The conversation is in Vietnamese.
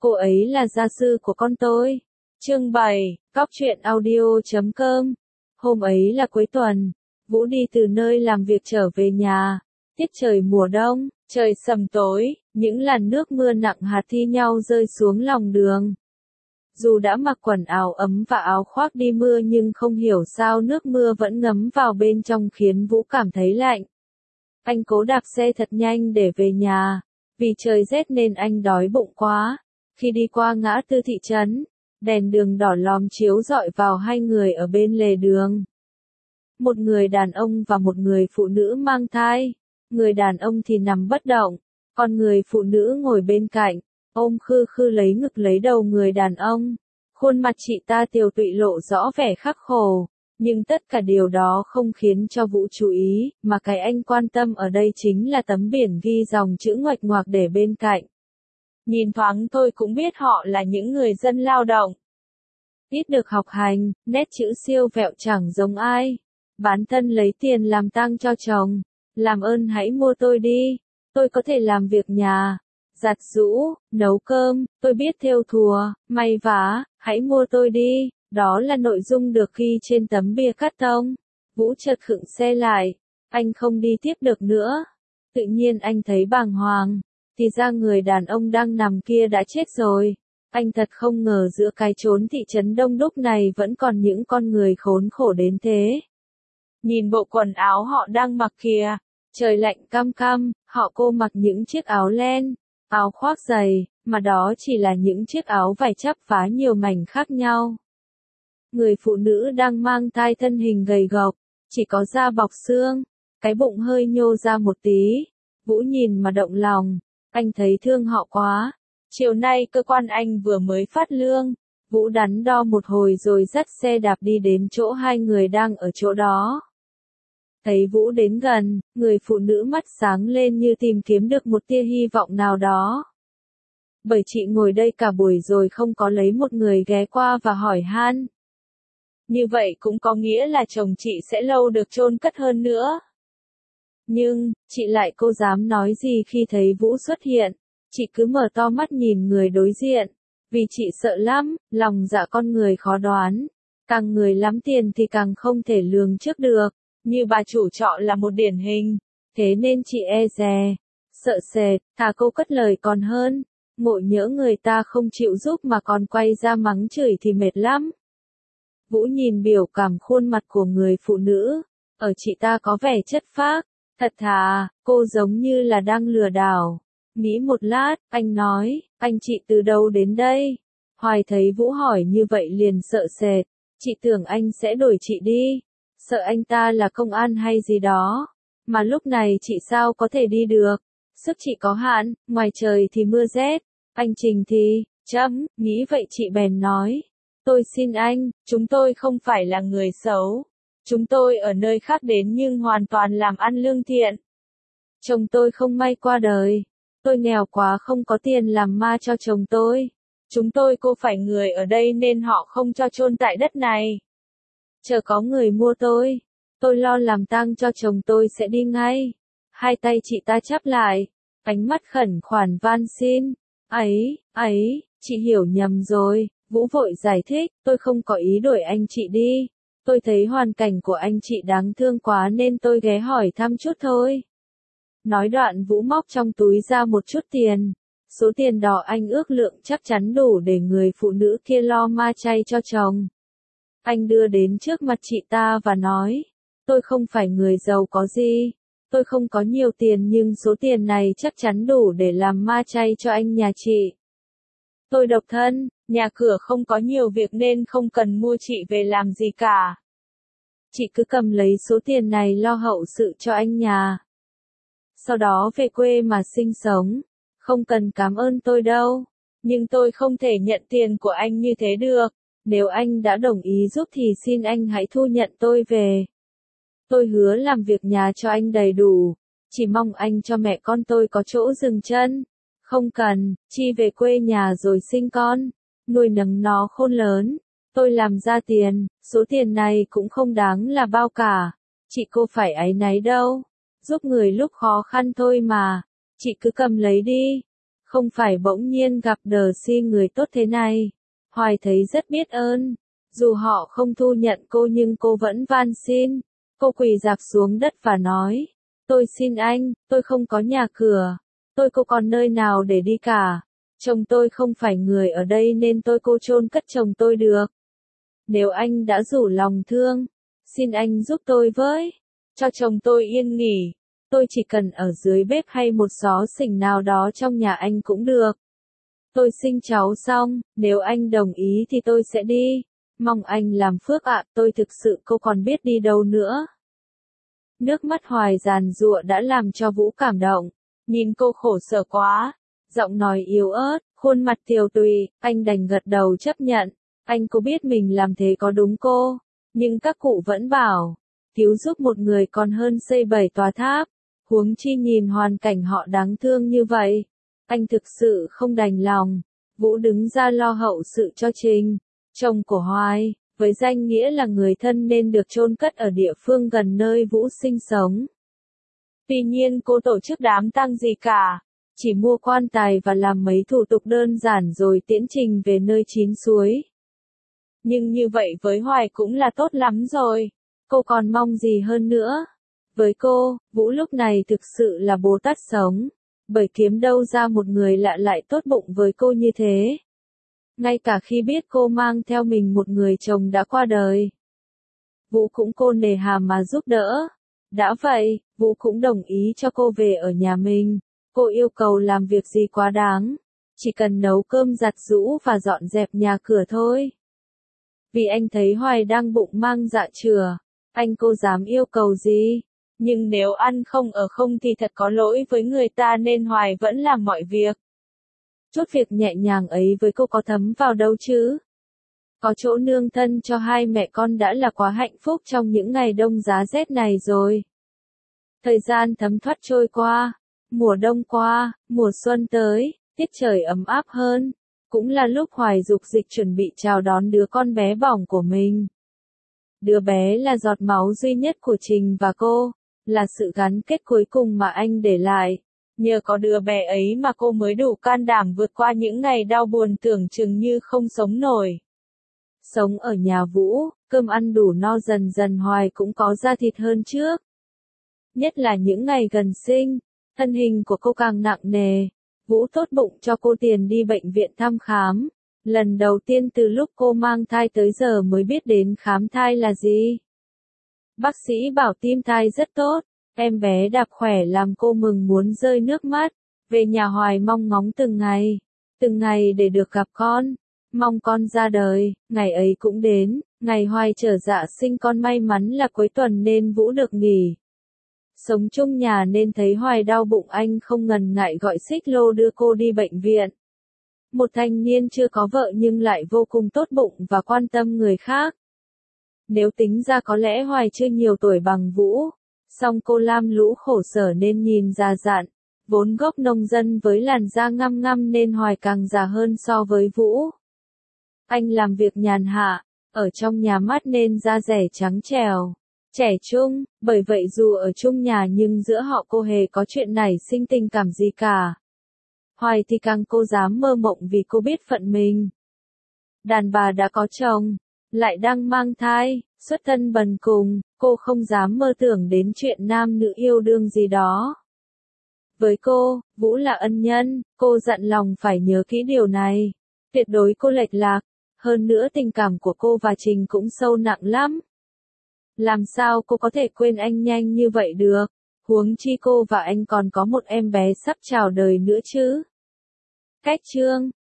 Cô ấy là gia sư của con tôi. Chương 7, Cóc truyện audio.com. Hôm ấy là cuối tuần, Vũ đi từ nơi làm việc trở về nhà. Tiết trời mùa đông, trời sầm tối, những làn nước mưa nặng hạt thi nhau rơi xuống lòng đường. Dù đã mặc quần áo ấm và áo khoác đi mưa nhưng không hiểu sao nước mưa vẫn ngấm vào bên trong khiến Vũ cảm thấy lạnh. Anh cố đạp xe thật nhanh để về nhà, vì trời rét nên anh đói bụng quá. Khi đi qua ngã tư thị trấn, đèn đường đỏ lòm chiếu rọi vào hai người ở bên lề đường. Một người đàn ông và một người phụ nữ mang thai. Người đàn ông thì nằm bất động, còn người phụ nữ ngồi bên cạnh, ôm khư khư lấy ngực lấy đầu người đàn ông. Khuôn mặt chị ta tiều tụy lộ rõ vẻ khắc khổ, nhưng tất cả điều đó không khiến cho Vũ chú ý, mà cái anh quan tâm ở đây chính là tấm biển ghi dòng chữ ngoạch ngoạc để bên cạnh. Nhìn thoáng tôi cũng biết họ là những người dân lao động. Ít được học hành, nét chữ siêu vẹo chẳng giống ai. Bán thân lấy tiền làm tang cho chồng. Làm ơn hãy mua tôi đi. Tôi có thể làm việc nhà, giặt giũ, nấu cơm, tôi biết thêu thùa, may vá, hãy mua tôi đi. Đó là nội dung được ghi trên tấm bìa cắt tông. Vũ chợt khựng xe lại. Anh không đi tiếp được nữa. Tự nhiên anh thấy bàng hoàng. Thì ra người đàn ông đang nằm kia đã chết rồi. Anh thật không ngờ giữa cái chốn thị trấn đông đúc này vẫn còn những con người khốn khổ đến thế. Nhìn bộ quần áo họ đang mặc kìa. Trời lạnh căm căm, họ cô mặc những chiếc áo len, áo khoác dày, mà đó chỉ là những chiếc áo vải chắp vá nhiều mảnh khác nhau. Người phụ nữ đang mang thai thân hình gầy gộc, chỉ có da bọc xương, cái bụng hơi nhô ra một tí. Vũ nhìn mà động lòng, anh thấy thương họ quá. Chiều nay cơ quan anh vừa mới phát lương. Vũ đắn đo một hồi rồi dắt xe đạp đi đến chỗ hai người đang ở chỗ đó. Thấy Vũ đến gần, người phụ nữ mắt sáng lên như tìm kiếm được một tia hy vọng nào đó. Bởi chị ngồi đây cả buổi rồi không có lấy một người ghé qua và hỏi han. Như vậy cũng có nghĩa là chồng chị sẽ lâu được chôn cất hơn nữa. Nhưng, chị lại cô dám nói gì khi thấy Vũ xuất hiện. Chị cứ mở to mắt nhìn người đối diện. Vì chị sợ lắm, lòng dạ con người khó đoán. Càng người lắm tiền thì càng không thể lường trước được. Như bà chủ trọ là một điển hình. Thế nên chị e dè, sợ sệt, thà cô cất lời còn hơn. Ngộ nhỡ người ta không chịu giúp mà còn quay ra mắng chửi thì mệt lắm. Vũ nhìn biểu cảm khuôn mặt của người phụ nữ. Ở chị ta có vẻ chất phác. Thật thà, cô giống như là đang lừa đảo. Nghĩ một lát, anh nói, anh chị từ đâu đến đây? Hoài thấy Vũ hỏi như vậy liền sợ sệt. Chị tưởng anh sẽ đuổi chị đi. Sợ anh ta là công an hay gì đó. Mà lúc này chị sao có thể đi được? Sức chị có hạn, ngoài trời thì mưa rét. Anh Trình thì, nghĩ vậy chị bèn nói. Tôi xin anh, chúng tôi không phải là người xấu. Chúng tôi ở nơi khác đến nhưng hoàn toàn làm ăn lương thiện. Chồng tôi không may qua đời. Tôi nghèo quá không có tiền làm ma cho chồng tôi. Chúng tôi cô phải người ở đây nên họ không cho chôn tại đất này. Chờ có người mua tôi lo làm tang cho chồng tôi sẽ đi ngay. Hai tay chị ta chắp lại, ánh mắt khẩn khoản van xin. Chị hiểu nhầm rồi. Vũ vội giải thích, tôi không có ý đuổi anh chị đi. Tôi thấy hoàn cảnh của anh chị đáng thương quá nên tôi ghé hỏi thăm chút thôi. Nói đoạn Vũ móc trong túi ra một chút tiền. Số tiền đó anh ước lượng chắc chắn đủ để người phụ nữ kia lo ma chay cho chồng. Anh đưa đến trước mặt chị ta và nói, tôi không phải người giàu có gì. Tôi không có nhiều tiền nhưng số tiền này chắc chắn đủ để làm ma chay cho anh nhà chị. Tôi độc thân, nhà cửa không có nhiều việc nên không cần mua chị về làm gì cả. Chị cứ cầm lấy số tiền này lo hậu sự cho anh nhà. Sau đó về quê mà sinh sống. Không cần cảm ơn tôi đâu. Nhưng tôi không thể nhận tiền của anh như thế được. Nếu anh đã đồng ý giúp thì xin anh hãy thu nhận tôi về. Tôi hứa làm việc nhà cho anh đầy đủ. Chỉ mong anh cho mẹ con tôi có chỗ dừng chân. Không cần, chi về quê nhà rồi sinh con. Nuôi nấng nó khôn lớn. Tôi làm ra tiền, số tiền này cũng không đáng là bao cả. Chị cô phải áy náy đâu. Giúp người lúc khó khăn thôi mà. Chị cứ cầm lấy đi. Không phải bỗng nhiên gặp đờ si người tốt thế này. Hoài thấy rất biết ơn. Dù họ không thu nhận cô nhưng cô vẫn van xin. Cô quỳ rạp xuống đất và nói. Tôi xin anh, tôi không có nhà cửa. Tôi không còn nơi nào để đi cả. Chồng tôi không phải người ở đây nên tôi cô chôn cất chồng tôi được. Nếu anh đã rủ lòng thương, xin anh giúp tôi với. Cho chồng tôi yên nghỉ. Tôi chỉ cần ở dưới bếp hay một xó xỉnh nào đó trong nhà anh cũng được. Tôi sinh cháu xong, nếu anh đồng ý thì tôi sẽ đi. Mong anh làm phước ạ, tôi thực sự cô còn biết đi đâu nữa. Nước mắt Hoài giàn giụa đã làm cho Vũ cảm động. Nhìn cô khổ sở quá. Giọng nói yếu ớt, khuôn mặt tiều tụy, anh đành gật đầu chấp nhận. Anh có biết mình làm thế có đúng cô. Nhưng các cụ vẫn bảo, cứu giúp một người còn hơn xây 7 tòa tháp. Huống chi nhìn hoàn cảnh họ đáng thương như vậy. Anh thực sự không đành lòng. Vũ đứng ra lo hậu sự cho Trình, chồng của Hoài, với danh nghĩa là người thân nên được chôn cất ở địa phương gần nơi Vũ sinh sống. Tuy nhiên cô tổ chức đám tang gì cả, chỉ mua quan tài và làm mấy thủ tục đơn giản rồi tiễn Trình về nơi chín suối. Nhưng như vậy với Hoài cũng là tốt lắm rồi, cô còn mong gì hơn nữa. Với cô, Vũ lúc này thực sự là Bồ Tát sống, bởi kiếm đâu ra một người lạ lại tốt bụng với cô như thế. Ngay cả khi biết cô mang theo mình một người chồng đã qua đời, Vũ cũng cô nề hà mà giúp đỡ. Đã vậy, Vũ cũng đồng ý cho cô về ở nhà mình. Cô yêu cầu làm việc gì quá đáng, chỉ cần nấu cơm giặt giũ và dọn dẹp nhà cửa thôi. Vì anh thấy Hoài đang bụng mang dạ chửa, anh cô dám yêu cầu gì. Nhưng nếu ăn không ở không thì thật có lỗi với người ta nên Hoài vẫn làm mọi việc. Chút việc nhẹ nhàng ấy với cô có thấm vào đâu chứ. Có chỗ nương thân cho hai mẹ con đã là quá hạnh phúc trong những ngày đông giá rét này rồi. Thời gian thấm thoát trôi qua, mùa đông qua, mùa xuân tới, tiết trời ấm áp hơn. Cũng là lúc Hoài dục dịch chuẩn bị chào đón đứa con bé bỏng của mình. Đứa bé là giọt máu duy nhất của Trình và cô, là sự gắn kết cuối cùng mà anh để lại. Nhờ có đứa bé ấy mà cô mới đủ can đảm vượt qua những ngày đau buồn tưởng chừng như không sống nổi. Sống ở nhà Vũ, cơm ăn đủ no dần dần Hoài cũng có da thịt hơn trước. Nhất là những ngày gần sinh, thân hình của cô càng nặng nề. Vũ tốt bụng cho cô tiền đi bệnh viện thăm khám. Lần đầu tiên từ lúc cô mang thai tới giờ mới biết đến khám thai là gì. Bác sĩ bảo tim thai rất tốt, em bé đạp khỏe làm cô mừng muốn rơi nước mắt. Về nhà Hoài mong ngóng từng ngày để được gặp con. Mong con ra đời, ngày ấy cũng đến, ngày Hoài trở dạ sinh con may mắn là cuối tuần nên Vũ được nghỉ. Sống chung nhà nên thấy Hoài đau bụng anh không ngần ngại gọi xích lô đưa cô đi bệnh viện. Một thanh niên chưa có vợ nhưng lại vô cùng tốt bụng và quan tâm người khác. Nếu tính ra có lẽ Hoài chưa nhiều tuổi bằng Vũ, song cô lam lũ khổ sở nên nhìn già dặn, vốn gốc nông dân với làn da ngăm ngăm nên Hoài càng già hơn so với Vũ. Anh làm việc nhàn hạ, ở trong nhà mát nên da rẻ trắng trẻo, trẻ trung, bởi vậy dù ở chung nhà nhưng giữa họ cô hề có chuyện nảy sinh tình cảm gì cả. Hoài thì càng cô dám mơ mộng vì cô biết phận mình. Đàn bà đã có chồng, lại đang mang thai, xuất thân bần cùng, cô không dám mơ tưởng đến chuyện nam nữ yêu đương gì đó. Với cô, Vũ là ân nhân, cô dặn lòng phải nhớ kỹ điều này. Tuyệt đối cô lệch lạc, hơn nữa tình cảm của cô và Trình cũng sâu nặng lắm. Làm sao cô có thể quên anh nhanh như vậy được, huống chi cô và anh còn có một em bé sắp chào đời nữa chứ. Cách chương